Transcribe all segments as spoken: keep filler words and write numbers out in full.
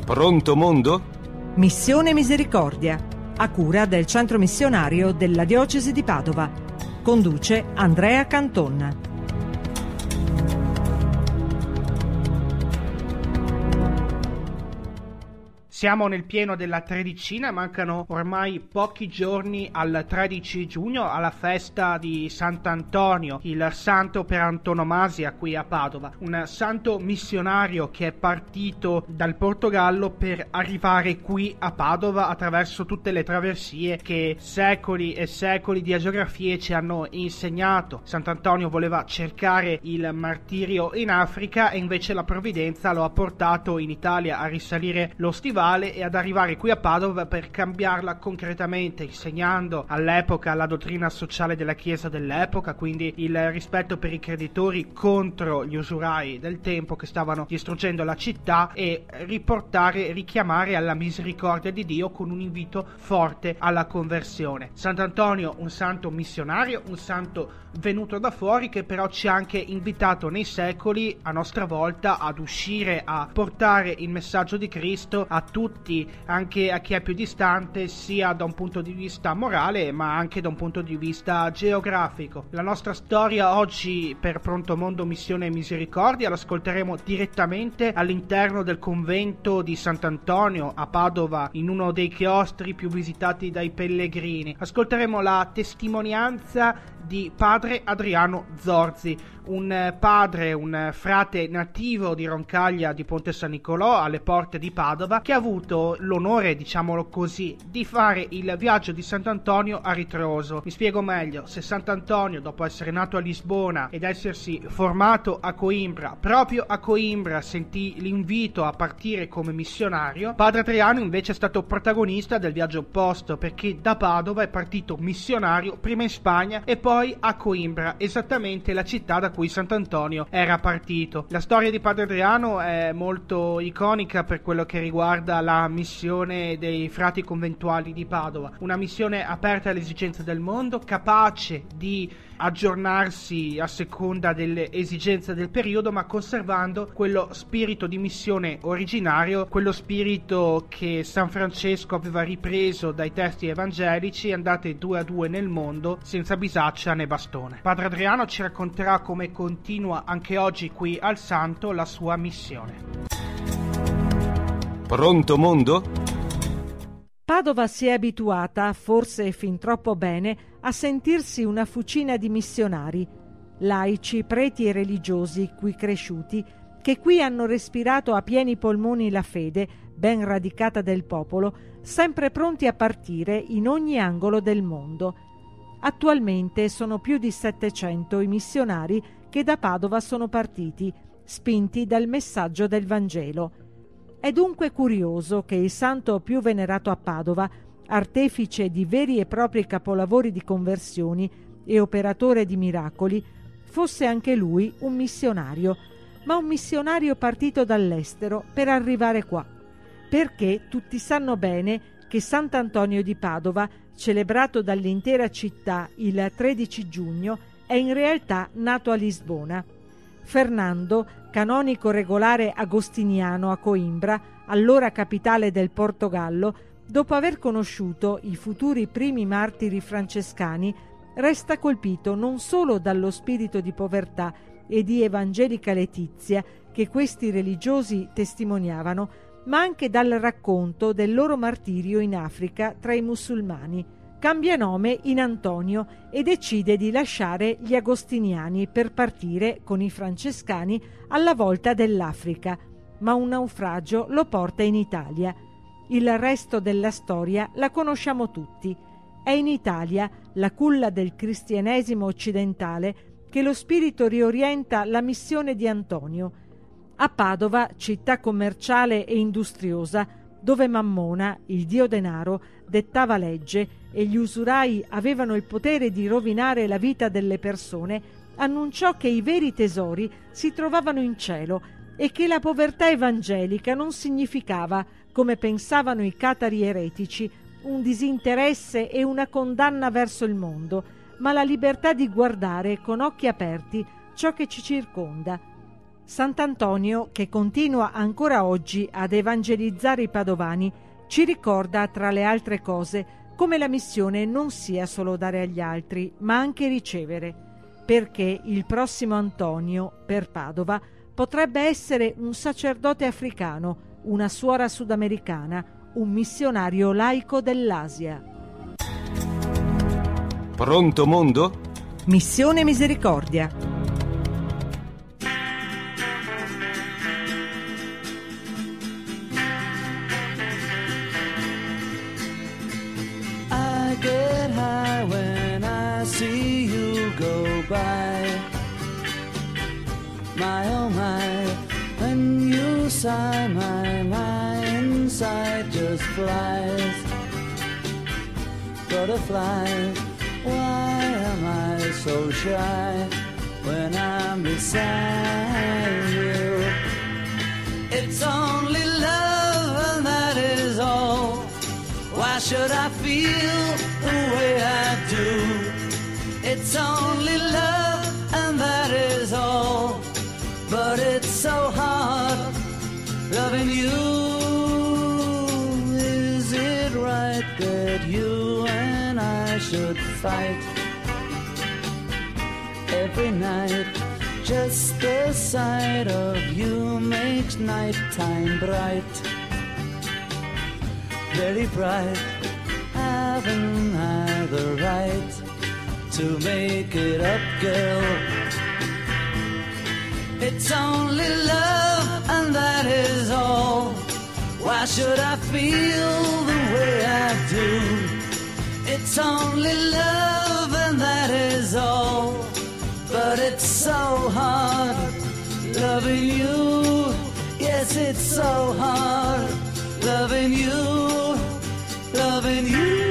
Pronto mondo? Missione Misericordia, a cura del Centro Missionario della Diocesi di Padova. Conduce Andrea Canton. Siamo nel pieno della tredicina, mancano ormai pochi giorni al tredici giugno, alla festa di Sant'Antonio, il santo per antonomasia qui a Padova, un santo missionario che è partito dal Portogallo per arrivare qui a Padova attraverso tutte le traversie che secoli e secoli di agiografie ci hanno insegnato. Sant'Antonio voleva cercare il martirio in Africa e invece la provvidenza lo ha portato in Italia a risalire lo stivale e ad arrivare qui a Padova per cambiarla concretamente, insegnando all'epoca la dottrina sociale della Chiesa dell'epoca, quindi il rispetto per i creditori contro gli usurai del tempo che stavano distruggendo la città, e riportare, richiamare alla misericordia di Dio con un invito forte alla conversione. Sant'Antonio, un santo missionario, un santo venuto da fuori, che però ci ha anche invitato nei secoli a nostra volta ad uscire a portare il messaggio di Cristo a tutti, anche a chi è più distante, sia da un punto di vista morale ma anche da un punto di vista geografico. La nostra storia oggi per Pronto Mondo Missione Misericordia l'ascolteremo direttamente all'interno del convento di Sant'Antonio a Padova, in uno dei chiostri più visitati dai pellegrini. Ascolteremo la testimonianza di padre Adriano Zorzi, un padre, un frate nativo di Roncaglia di Ponte San Nicolò, alle porte di Padova, che ha avuto l'onore, diciamolo così, di fare il viaggio di Sant'Antonio a ritroso. Mi spiego meglio: se Sant'Antonio, dopo essere nato a Lisbona ed essersi formato a Coimbra, proprio a Coimbra sentì l'invito a partire come missionario, padre Adriano invece è stato protagonista del viaggio opposto, perché da Padova è partito missionario prima in Spagna e poi a Coimbra, esattamente la città da cui Sant'Antonio era partito. La storia di padre Adriano è molto iconica per quello che riguarda la missione dei frati conventuali di Padova, una missione aperta alle esigenze del mondo, capace di aggiornarsi a seconda delle esigenze del periodo, ma conservando quello spirito di missione originario, quello spirito che San Francesco aveva ripreso dai testi evangelici: andate due a due nel mondo senza bisaccia né bastone. Padre Adriano ci racconterà come continua anche oggi qui al Santo la sua missione. Pronto mondo? Padova si è abituata, forse fin troppo bene, a sentirsi una fucina di missionari, laici, preti e religiosi qui cresciuti, che qui hanno respirato a pieni polmoni la fede, ben radicata del popolo, sempre pronti a partire in ogni angolo del mondo. Attualmente sono più di settecento i missionari che da Padova sono partiti, spinti dal messaggio del Vangelo. È dunque curioso che il santo più venerato a Padova, artefice di veri e propri capolavori di conversioni e operatore di miracoli, fosse anche lui un missionario, ma un missionario partito dall'estero per arrivare qua, perché tutti sanno bene che Sant'Antonio di Padova, celebrato dall'intera città il tredici giugno, è in realtà nato a Lisbona. Fernando, canonico regolare agostiniano a Coimbra, allora capitale del Portogallo, dopo aver conosciuto i futuri primi martiri francescani, resta colpito non solo dallo spirito di povertà e di evangelica letizia che questi religiosi testimoniavano, ma anche dal racconto del loro martirio in Africa tra i musulmani. Cambia nome in Antonio e decide di lasciare gli agostiniani per partire con i francescani alla volta dell'Africa, ma un naufragio lo porta in Italia. Il resto della storia la conosciamo tutti. È in Italia, la culla del cristianesimo occidentale, che lo spirito riorienta la missione di Antonio. A Padova, città commerciale e industriosa, dove Mammona, il dio denaro, dettava legge e gli usurai avevano il potere di rovinare la vita delle persone, annunciò che i veri tesori si trovavano in cielo e che la povertà evangelica non significava, come pensavano i catari eretici, un disinteresse e una condanna verso il mondo, ma la libertà di guardare con occhi aperti ciò che ci circonda. Sant'Antonio, che continua ancora oggi ad evangelizzare i padovani, ci ricorda, tra le altre cose, come la missione non sia solo dare agli altri, ma anche ricevere, perché il prossimo Antonio, per Padova, potrebbe essere un sacerdote africano, una suora sudamericana, un missionario laico dell'Asia. Pronto mondo? Missione Misericordia. Get high when I see you go by. My oh my, when you sigh, my my inside just flies. Butterfly, why am I so shy when I'm beside you? It's only love and that is all. Why should I feel the way I do? It's only love and that is all. But it's so hard loving you. Is it right that you and I should fight every night? Just the sight of you makes nighttime bright. Very bright. Haven't I the right to make it up, girl? It's only love and that is all. Why should I feel the way I do? It's only love and that is all. But it's so hard loving you. Yes, it's so hard loving you, loving you.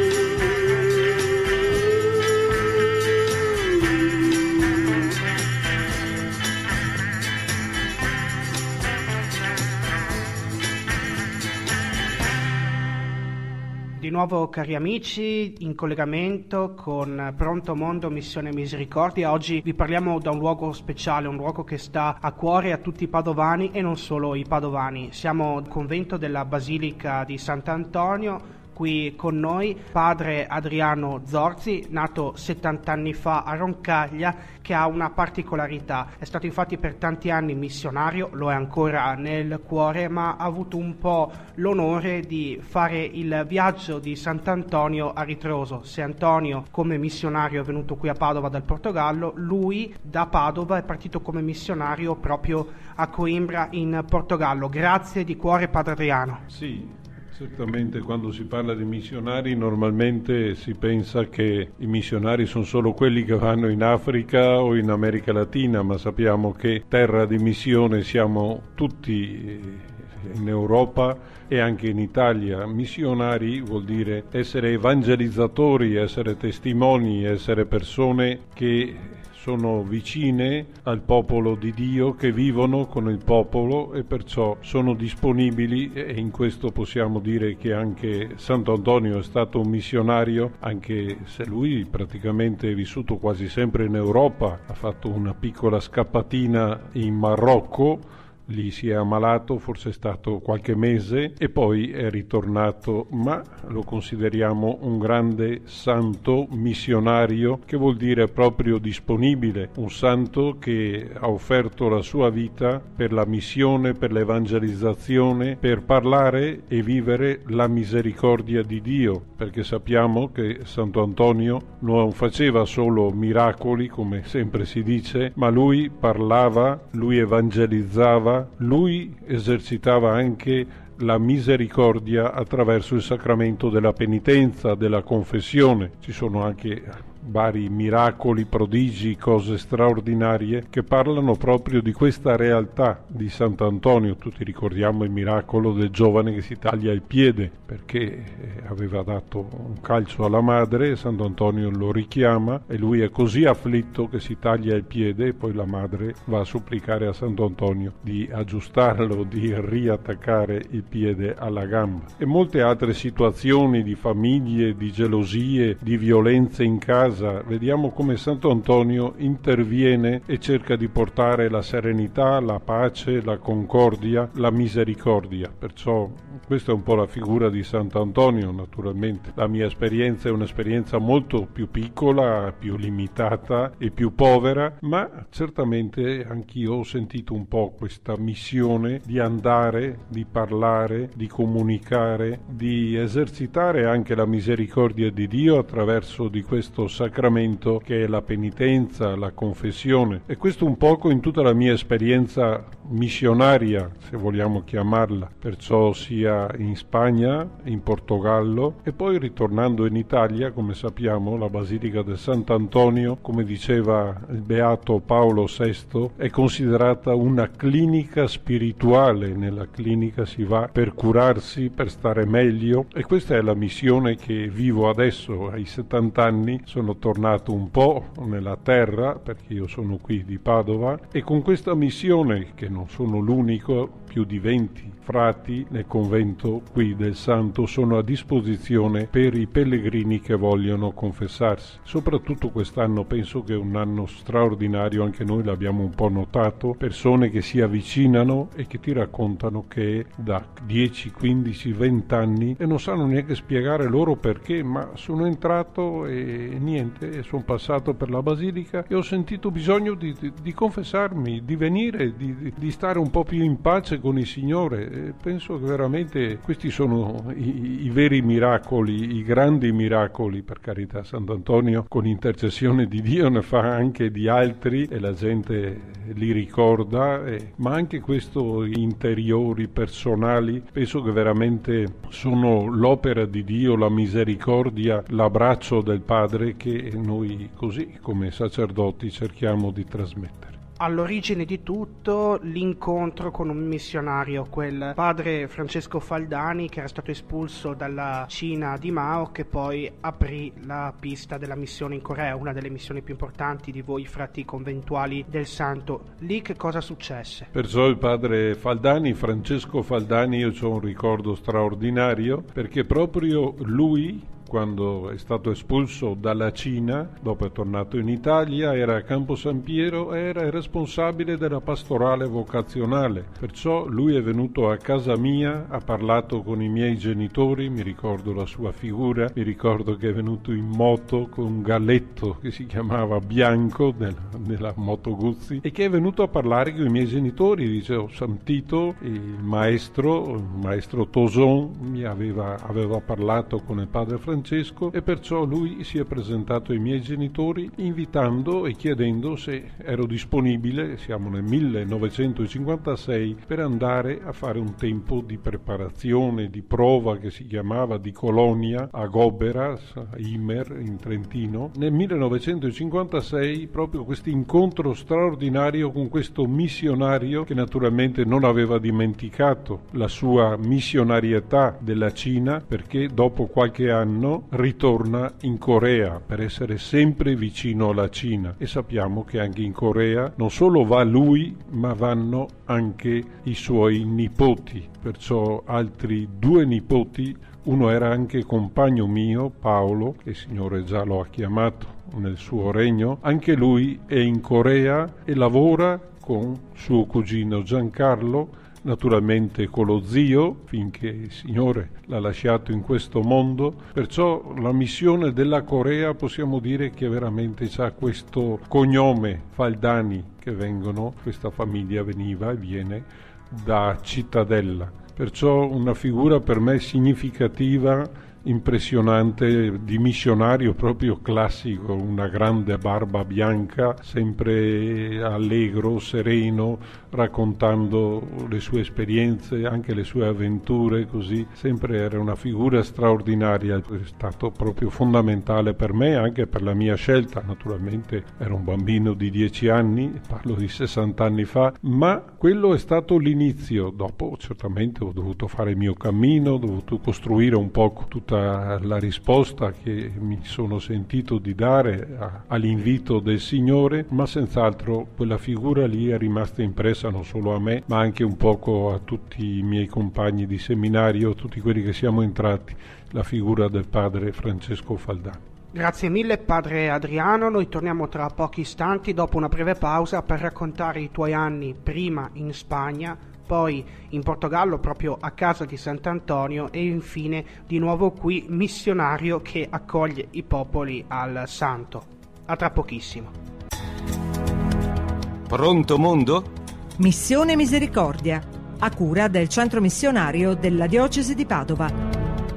Di nuovo cari amici, in collegamento con Pronto Mondo Missione Misericordia. Oggi vi parliamo da un luogo speciale, un luogo che sta a cuore a tutti i padovani e non solo i padovani. Siamo al convento della Basilica di Sant'Antonio. Qui con noi padre Adriano Zorzi, nato settanta anni fa a Roncaglia, che ha una particolarità. È stato infatti per tanti anni missionario, lo è ancora nel cuore, ma ha avuto un po' l'onore di fare il viaggio di Sant'Antonio a ritroso. Se Antonio come missionario è venuto qui a Padova dal Portogallo, lui da Padova è partito come missionario proprio a Coimbra in Portogallo. Grazie di cuore padre Adriano. Sì. Certamente quando si parla di missionari normalmente si pensa che i missionari sono solo quelli che vanno in Africa o in America Latina, ma sappiamo che terra di missione siamo tutti in Europa e anche in Italia. Missionari vuol dire essere evangelizzatori, essere testimoni, essere persone che sono vicine al popolo di Dio, che vivono con il popolo e perciò sono disponibili, e in questo possiamo dire che anche Sant'Antonio è stato un missionario, anche se lui praticamente è vissuto quasi sempre in Europa, ha fatto una piccola scappatina in Marocco, lì si è ammalato, forse è stato qualche mese e poi è ritornato, ma lo consideriamo un grande santo missionario, che vuol dire proprio disponibile, un santo che ha offerto la sua vita per la missione, per l'evangelizzazione, per parlare e vivere la misericordia di Dio, perché sappiamo che Santo Antonio non faceva solo miracoli, come sempre si dice, ma lui parlava, lui evangelizzava, lui esercitava anche la misericordia attraverso il sacramento della penitenza, della confessione. Ci sono anche vari miracoli, prodigi, cose straordinarie che parlano proprio di questa realtà di Sant'Antonio. Tutti ricordiamo il miracolo del giovane che si taglia il piede perché aveva dato un calcio alla madre, Sant'Antonio lo richiama e lui è così afflitto che si taglia il piede e poi la madre va a supplicare a Sant'Antonio di aggiustarlo, di riattaccare il piede alla gamba. E molte altre situazioni di famiglie, di gelosie, di violenze in casa casa vediamo come Santo Antonio interviene e cerca di portare la serenità, la pace, la concordia, la misericordia. Perciò questa è un po' la figura di Sant'Antonio, naturalmente. La mia esperienza è un'esperienza molto più piccola, più limitata e più povera, ma certamente anch'io ho sentito un po' questa missione di andare, di parlare, di comunicare, di esercitare anche la misericordia di Dio attraverso di questo sacramento che è la penitenza, la confessione. E questo un poco in tutta la mia esperienza missionaria, se vogliamo chiamarla, perciò sia in Spagna, in Portogallo e poi ritornando in Italia, come sappiamo, la Basilica del Sant'Antonio, come diceva il Beato Paolo sesto, è considerata una clinica spirituale. Nella clinica si va per curarsi, per stare meglio, e questa è la missione che vivo adesso. Ai settanta anni sono tornato un po' nella terra, perché io sono qui di Padova, e con questa missione, che non sono l'unico, più di venti frati nel convento qui del Santo sono a disposizione per i pellegrini che vogliono confessarsi. Soprattutto quest'anno penso che è un anno straordinario, anche noi l'abbiamo un po' notato, persone che si avvicinano e che ti raccontano che da dieci, quindici, venti anni e non sanno neanche spiegare loro perché, ma sono entrato e niente, sono passato per la Basilica e ho sentito bisogno di, di, di confessarmi, di venire, di, di stare un po' più in pace con il Signore. E penso che veramente questi sono i, i veri miracoli, i grandi miracoli. Per carità, Sant'Antonio con intercessione di Dio ne fa anche di altri e la gente li ricorda, e, ma anche questo interiori, personali, penso che veramente sono l'opera di Dio, la misericordia, l'abbraccio del Padre che noi così come sacerdoti cerchiamo di trasmettere. All'origine di tutto l'incontro con un missionario, quel padre Francesco Faldani che era stato espulso dalla Cina di Mao, che poi aprì la pista della missione in Corea, una delle missioni più importanti di voi frati conventuali del Santo. Lì che cosa successe? Perciò il padre Faldani, Francesco Faldani, io ho un ricordo straordinario, perché proprio lui, quando è stato espulso dalla Cina, dopo è tornato in Italia, era a Campo San Piero, era il responsabile della pastorale vocazionale. Perciò lui è venuto a casa mia, ha parlato con i miei genitori, mi ricordo la sua figura, mi ricordo che è venuto in moto con un galletto che si chiamava Bianco, nella, nella Moto Guzzi, e che è venuto a parlare con i miei genitori. Dice: ho sentito il maestro, il maestro Toson, mi aveva, aveva parlato con il padre Francesco, e perciò lui si è presentato ai miei genitori invitando e chiedendo se ero disponibile, siamo nel millenovecentocinquantasei, per andare a fare un tempo di preparazione, di prova, che si chiamava di colonia a Gobera, a Imer in Trentino. Nel millenovecentocinquantasei proprio questo incontro straordinario con questo missionario che naturalmente non aveva dimenticato la sua missionarietà della Cina, perché dopo qualche anno ritorna in Corea per essere sempre vicino alla Cina, e sappiamo che anche in Corea non solo va lui, ma vanno anche i suoi nipoti, perciò altri due nipoti. Uno era anche compagno mio, Paolo, che il Signore già lo ha chiamato nel suo regno, anche lui è in Corea e lavora con suo cugino Giancarlo, naturalmente con lo zio, finché il Signore l'ha lasciato in questo mondo. Perciò la missione della Corea possiamo dire che veramente ha questo cognome Faldani, che vengono, questa famiglia veniva e viene da Cittadella. Perciò una figura per me significativa, impressionante, di missionario proprio classico, una grande barba bianca, sempre allegro, sereno, raccontando le sue esperienze, anche le sue avventure, così sempre era una figura straordinaria. È stato proprio fondamentale per me, anche per la mia scelta. Naturalmente ero un bambino di dieci anni, parlo di sessanta anni fa, ma quello è stato l'inizio. Dopo certamente ho dovuto fare il mio cammino, ho dovuto costruire un po' tutta la risposta che mi sono sentito di dare a, all'invito del Signore, ma senz'altro quella figura lì è rimasta impressa non solo a me, ma anche un poco a tutti i miei compagni di seminario, tutti quelli che siamo entrati, la figura del padre Francesco Faldani. Grazie mille padre Adriano, noi torniamo tra pochi istanti dopo una breve pausa per raccontare i tuoi anni prima in Spagna, poi in Portogallo proprio a casa di Sant'Antonio e infine di nuovo qui missionario che accoglie i popoli al santo. A tra pochissimo. Pronto mondo? Missione Misericordia, a cura del centro missionario della diocesi di Padova.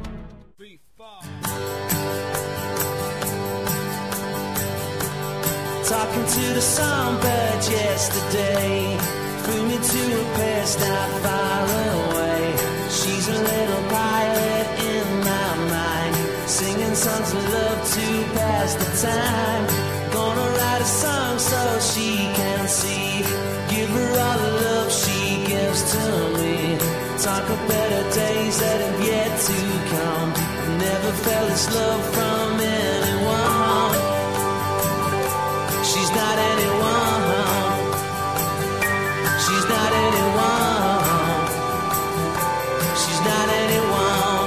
Talking to the songbird yesterday, flew me to a place not far away. She's a little pilot in my mind, singing songs of love to pass the time. Gonna write a song so she can see, give her all the love she gives to me. Talk of better days that have yet to come. Never felt this love from anyone. She's not anyone. She's not anyone. She's not anyone.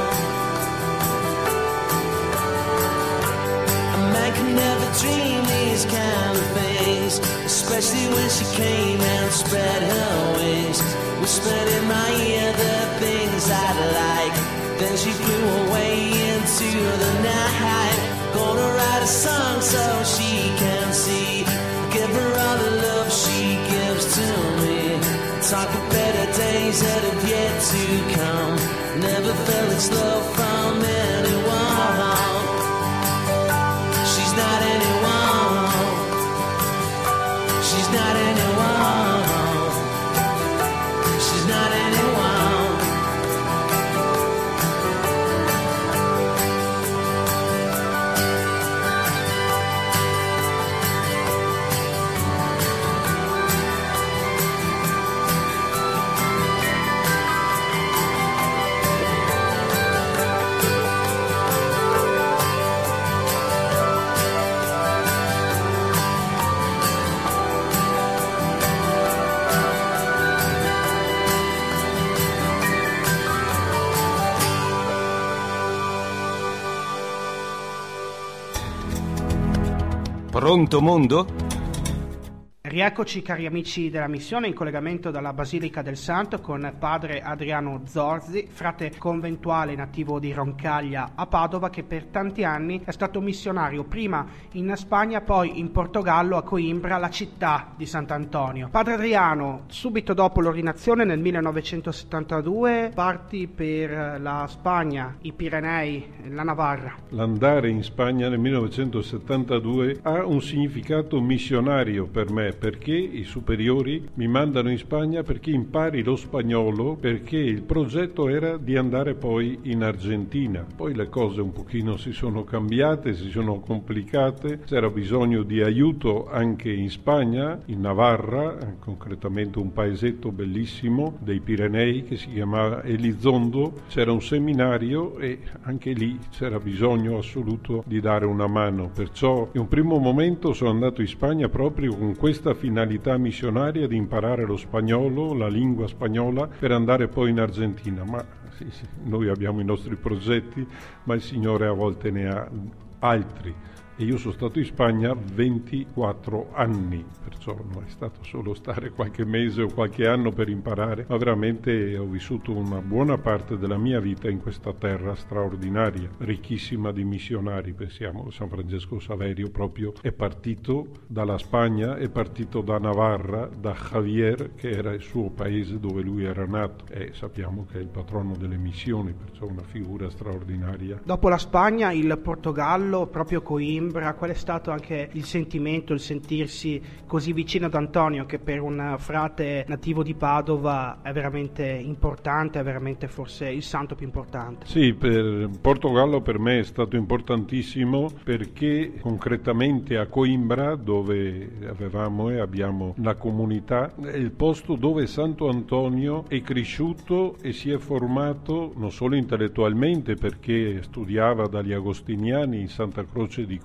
A man can never dream these kind of things, especially when she came and spread her wings, whispered in my ear the things I'd like. Then she flew away into the night. Gonna write a song so she can see, give her all the love she gives to me. Talk of better days that have yet to come. Never felt this love from anyone. She's not anyone. She's not anyone. She's not anyone. Pronto mondo? Rieccoci cari amici della missione in collegamento dalla Basilica del Santo con padre Adriano Zorzi, frate conventuale nativo di Roncaglia a Padova, che per tanti anni è stato missionario prima in Spagna, poi in Portogallo, a Coimbra, la città di Sant'Antonio. Padre Adriano, subito dopo l'ordinazione nel millenovecentosettantadue parti per la Spagna, i Pirenei, la Navarra. L'andare in Spagna nel millenovecentosettantadue ha un significato missionario per me, perché i superiori mi mandano in Spagna perché impari lo spagnolo, perché il progetto era di andare poi in Argentina. Poi le cose un pochino si sono cambiate, si sono complicate, c'era bisogno di aiuto anche in Spagna, in Navarra, concretamente un paesetto bellissimo dei Pirenei che si chiamava Elizondo. C'era un seminario e anche lì c'era bisogno assoluto di dare una mano, perciò in un primo momento sono andato in Spagna proprio con questa finalità missionaria di imparare lo spagnolo, la lingua spagnola, per andare poi in Argentina. Ma sì, sì, noi abbiamo i nostri progetti, ma il Signore a volte ne ha altri. E io sono stato in Spagna ventiquattro anni, perciò non è stato solo stare qualche mese o qualche anno per imparare, ma veramente ho vissuto una buona parte della mia vita in questa terra straordinaria, ricchissima di missionari. Pensiamo, San Francesco Saverio proprio è partito dalla Spagna, è partito da Navarra, da Javier, che era il suo paese dove lui era nato, e sappiamo che è il patrono delle missioni, perciò una figura straordinaria. Dopo la Spagna, il Portogallo, proprio Coimbra. Qual è stato anche il sentimento, il sentirsi così vicino ad Antonio, che per un frate nativo di Padova è veramente importante, è veramente forse il santo più importante? Sì, per Portogallo per me è stato importantissimo perché concretamente a Coimbra, dove avevamo e abbiamo la comunità, è il posto dove Santo Antonio è cresciuto e si è formato non solo intellettualmente, perché studiava dagli agostiniani in Santa Croce di Coimbra,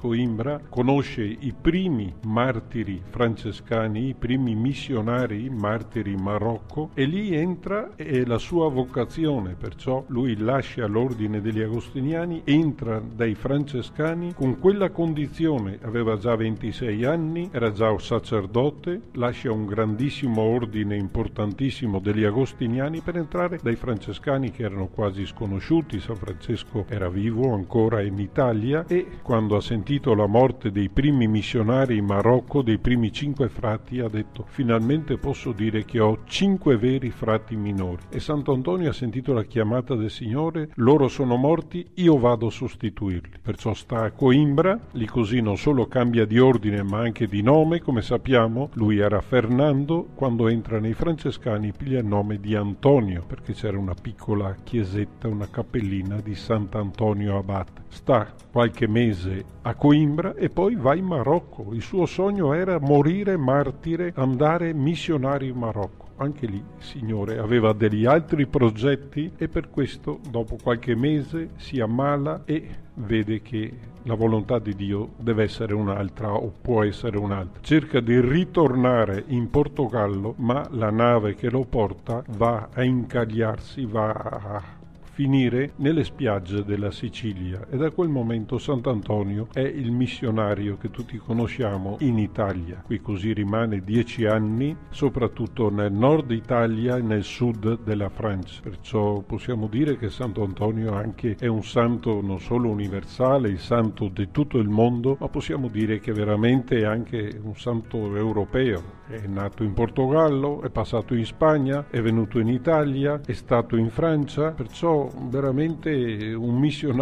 Coimbra, conosce i primi martiri francescani, i primi missionari martiri in Marocco, e lì entra è la sua vocazione, perciò lui lascia l'ordine degli agostiniani, entra dai francescani con quella condizione, aveva già ventisei anni, era già un sacerdote, lascia un grandissimo ordine importantissimo degli agostiniani per entrare dai francescani che erano quasi sconosciuti. San Francesco era vivo ancora in Italia, e quando ha sentito la morte dei primi missionari in Marocco, dei primi cinque frati, ha detto: finalmente posso dire che ho cinque veri frati minori. E Sant'Antonio ha sentito la chiamata del Signore: loro sono morti, io vado a sostituirli. Perciò sta a Coimbra, lì così non solo cambia di ordine ma anche di nome, come sappiamo. Lui era Fernando, quando entra nei francescani piglia il nome di Antonio, perché c'era una piccola chiesetta, una cappellina di Sant'Antonio Abate. Sta qualche mese a Coimbra e poi va in Marocco. Il suo sogno era morire martire, andare missionario in Marocco. Anche lì il Signore aveva degli altri progetti, e per questo dopo qualche mese si ammala e vede che la volontà di Dio deve essere un'altra o può essere un'altra. Cerca di ritornare in Portogallo, ma la nave che lo porta va a incagliarsi, va a finire nelle spiagge della Sicilia, e da quel momento Sant'Antonio è il missionario che tutti conosciamo in Italia. Qui così rimane dieci anni, soprattutto nel nord Italia e nel sud della Francia. Perciò possiamo dire che Sant'Antonio anche è un santo non solo universale, il santo di tutto il mondo, ma possiamo dire che veramente è anche un santo europeo. È nato in Portogallo, è passato in Spagna, è venuto in Italia, è stato in Francia, perciò veramente un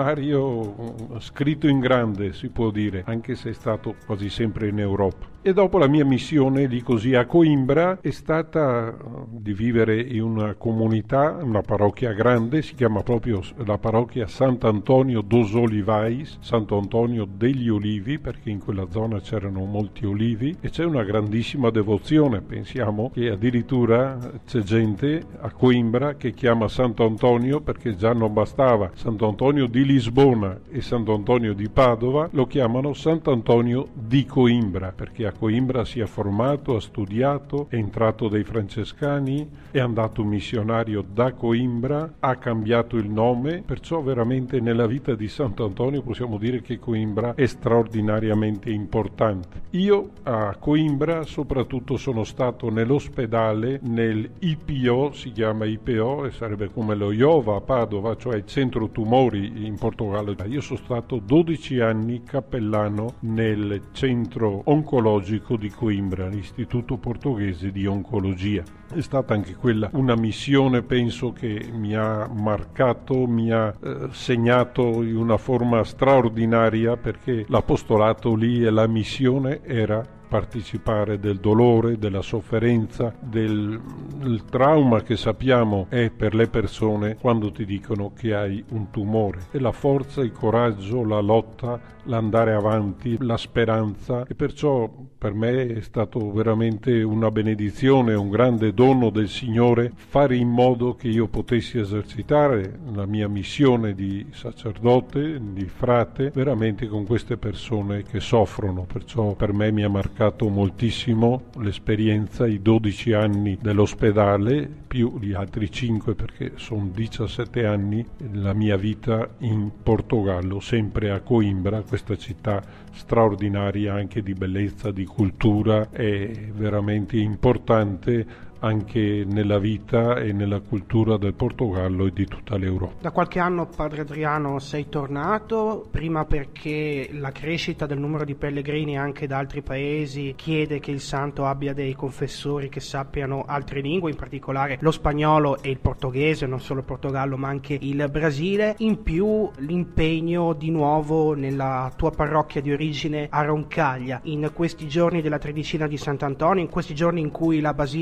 missionario scritto in grande, si può dire, anche se è stato quasi sempre in Europa. E dopo la mia missione lì così a Coimbra è stata di vivere in una comunità, una parrocchia grande, si chiama proprio la parrocchia Sant'Antonio dos Olivais, Sant'Antonio degli Olivi, perché in quella zona c'erano molti olivi, e c'è una grandissima devozione. Pensiamo che addirittura c'è gente a Coimbra che chiama Sant'Antonio, perché già non bastava Sant'Antonio di Lisbona e Sant'Antonio di Padova, lo chiamano Sant'Antonio di Coimbra, perché a Coimbra si è formato, ha studiato, è entrato dai francescani, è andato missionario da Coimbra, ha cambiato il nome, perciò veramente nella vita di Sant'Antonio possiamo dire che Coimbra è straordinariamente importante. Io a Coimbra soprattutto sono stato nell'ospedale, nel I P O, si chiama I P O, e sarebbe come lo Iova a Padova, cioè il centro tumori in Portogallo. Io sono stato dodici anni cappellano nel centro oncologico di Coimbra, l'Istituto Portoghese di Oncologia. È stata anche quella una missione, penso, che mi ha marcato, mi ha eh, segnato in una forma straordinaria, perché l'apostolato lì e la missione era partecipare del dolore, della sofferenza, del, del trauma che sappiamo è per le persone quando ti dicono che hai un tumore, e la forza, il coraggio, la lotta, l'andare avanti, la speranza. E perciò per me è stato veramente una benedizione, un grande dono del Signore fare in modo che io potessi esercitare la mia missione di sacerdote, di frate, veramente con queste persone che soffrono. Perciò per me mi ha marcato moltissimo l'esperienza, i dodici anni dell'ospedale più gli altri cinque, perché sono diciassette anni la mia vita in Portogallo, sempre a Coimbra, questa città straordinaria anche di bellezza, di cultura, è veramente importante anche nella vita e nella cultura del Portogallo e di tutta l'Europa. Da qualche anno, Padre Adriano, sei tornato, prima perché la crescita del numero di pellegrini anche da altri paesi chiede che il santo abbia dei confessori che sappiano altre lingue, in particolare lo spagnolo e il portoghese, non solo il Portogallo ma anche il Brasile, in più l'impegno di nuovo nella tua parrocchia di origine a Roncaglia, in questi giorni della tredicina di Sant'Antonio, in questi giorni in cui la basilica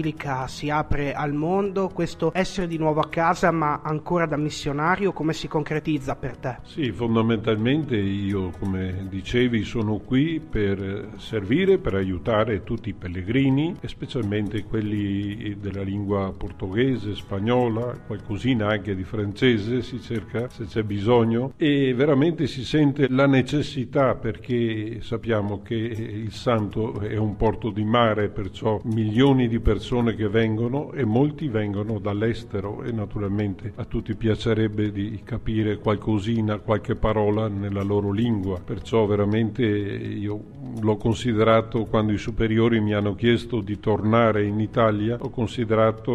Chiesa si apre al mondo, questo essere di nuovo a casa ma ancora da missionario, come si concretizza per te? Sì, fondamentalmente io, come dicevi, sono qui per servire, per aiutare tutti i pellegrini, e specialmente quelli della lingua portoghese, spagnola, qualcosina anche di francese si cerca se c'è bisogno, e veramente si sente la necessità, perché sappiamo che il Santo è un porto di mare, perciò milioni di persone che vengono, e molti vengono dall'estero, e naturalmente a tutti piacerebbe di capire qualcosina, qualche parola nella loro lingua. Perciò veramente io l'ho considerato, quando i superiori mi hanno chiesto di tornare in Italia, ho considerato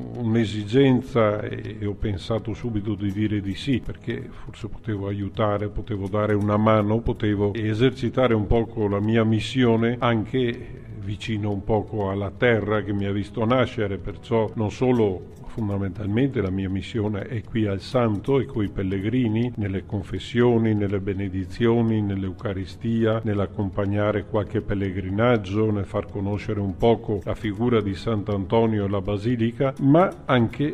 un'esigenza e ho pensato subito di dire di sì, perché forse potevo aiutare, potevo dare una mano, potevo esercitare un poco la mia missione anche vicino un poco alla terra che mi ha visto nascere. Perciò non solo, fondamentalmente la mia missione è qui al Santo e coi pellegrini, nelle confessioni, nelle benedizioni, nell'Eucaristia, nell'accompagnare qualche pellegrinaggio, nel far conoscere un poco la figura di Sant'Antonio e la Basilica, ma anche,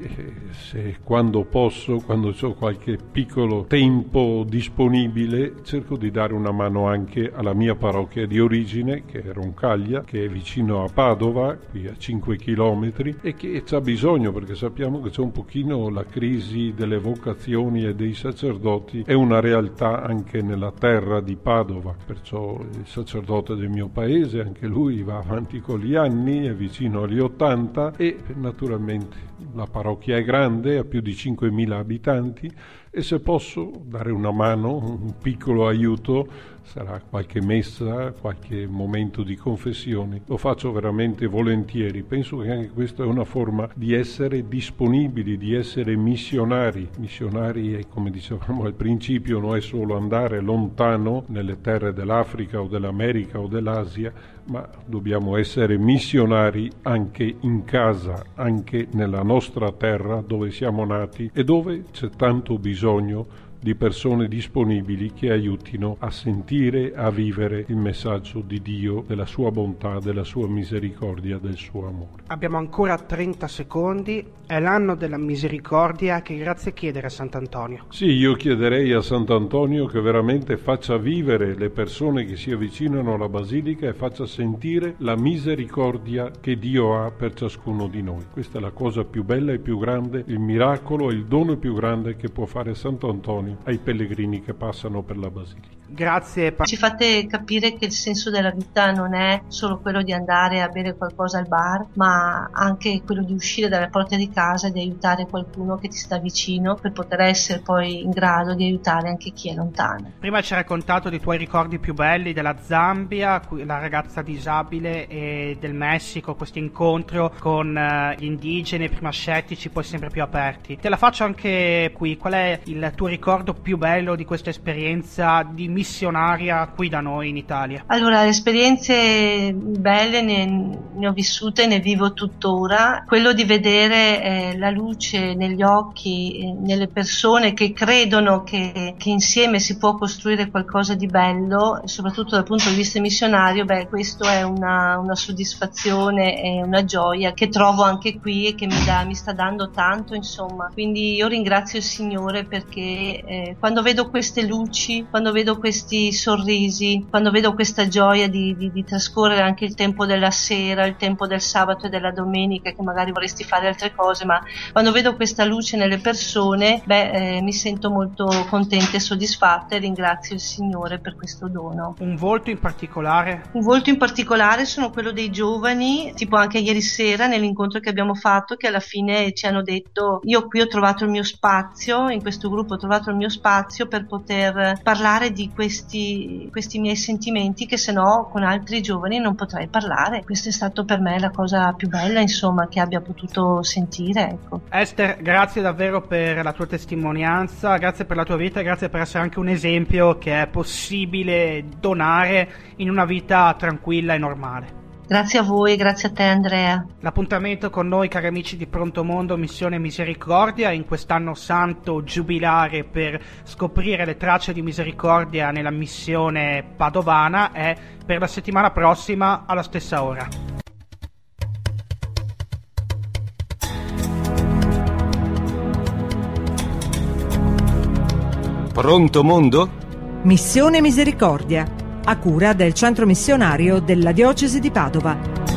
se quando posso, quando ho qualche piccolo tempo disponibile, cerco di dare una mano anche alla mia parrocchia di origine, che è Roncaglia, che è vicino a Padova, qui a cinque chilometri, e che c'ha bisogno, perché sappiamo che c'è un pochino la crisi delle vocazioni e dei sacerdoti, è una realtà anche nella terra di Padova. Perciò il sacerdote del mio paese, anche lui va avanti con gli anni, è vicino agli ottanta, e naturalmente la parrocchia è grande, ha più di cinquemila abitanti, e se posso dare una mano, un piccolo aiuto, sarà qualche messa, qualche momento di confessione, lo faccio veramente volentieri. Penso che anche questa è una forma di essere disponibili, di essere missionari. Missionari, è, come dicevamo al principio, non è solo andare lontano nelle terre dell'Africa o dell'America o dell'Asia, ma dobbiamo essere missionari anche in casa, anche nella nostra terra dove siamo nati e dove c'è tanto bisogno di persone disponibili che aiutino a sentire, a vivere il messaggio di Dio, della sua bontà, della sua misericordia, del suo amore. Abbiamo ancora trenta secondi, è l'anno della misericordia. Che grazie chiedere a Sant'Antonio? Sì, io chiederei a Sant'Antonio che veramente faccia vivere le persone che si avvicinano alla Basilica e faccia sentire la misericordia che Dio ha per ciascuno di noi. Questa è la cosa più bella e più grande, il miracolo e il dono più grande che può fare Sant'Antonio ai pellegrini che passano per la Basilica. Grazie. Ci fate capire che il senso della vita non è solo quello di andare a bere qualcosa al bar, ma anche quello di uscire dalle porte di casa e di aiutare qualcuno che ti sta vicino, per poter essere poi in grado di aiutare anche chi è lontano. Prima ci hai raccontato dei tuoi ricordi più belli della Zambia, la ragazza disabile, e del Messico, questo incontro con gli indigeni, prima scettici, poi sempre più aperti. Te la faccio anche qui. Qual è il tuo ricordo più bello di questa esperienza di missionaria qui da noi in Italia? Allora, le esperienze belle ne, ne ho vissute e ne vivo tuttora. Quello di vedere eh, la luce negli occhi, eh, nelle persone che credono che, che insieme si può costruire qualcosa di bello, soprattutto dal punto di vista missionario, beh, questo è una, una soddisfazione e una gioia che trovo anche qui e che mi, dà, mi sta dando tanto, insomma. Quindi io ringrazio il Signore, perché eh, quando vedo queste luci, quando vedo questi sorrisi, quando vedo questa gioia di, di, di trascorrere anche il tempo della sera, il tempo del sabato e della domenica, che magari vorresti fare altre cose, ma quando vedo questa luce nelle persone, beh, eh, mi sento molto contenta e soddisfatta, e ringrazio il Signore per questo dono. Un volto in particolare? Un volto in particolare sono quello dei giovani, tipo anche ieri sera nell'incontro che abbiamo fatto, che alla fine ci hanno detto: io qui ho trovato il mio spazio, in questo gruppo ho trovato il mio spazio per poter parlare di questi, questi miei sentimenti che se no con altri giovani non potrei parlare. Questo è stato per me la cosa più bella, insomma, che abbia potuto sentire, ecco. Esther, grazie davvero per la tua testimonianza, grazie per la tua vita, grazie per essere anche un esempio che è possibile donare in una vita tranquilla e normale. Grazie a voi e grazie a te, Andrea. L'appuntamento con noi, cari amici di Pronto Mondo Missione Misericordia, in quest'anno santo giubilare per scoprire le tracce di misericordia nella missione padovana, è per la settimana prossima alla stessa ora. Pronto mondo? Missione Misericordia, a cura del Centro Missionario della Diocesi di Padova.